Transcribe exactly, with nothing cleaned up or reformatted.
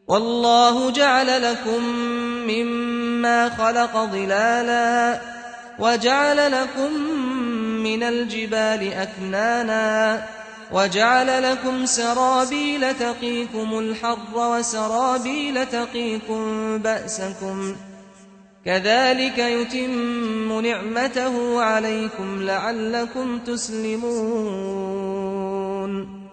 والله جعل لكم مما خلق ظلالا وجعل لكم من الجبال أكنانا وجعل لكم سرابيل تقيكم الحر وسرابيل تقيكم بأسكم كذلك يتم نعمته عليكم لعلكم تسلمون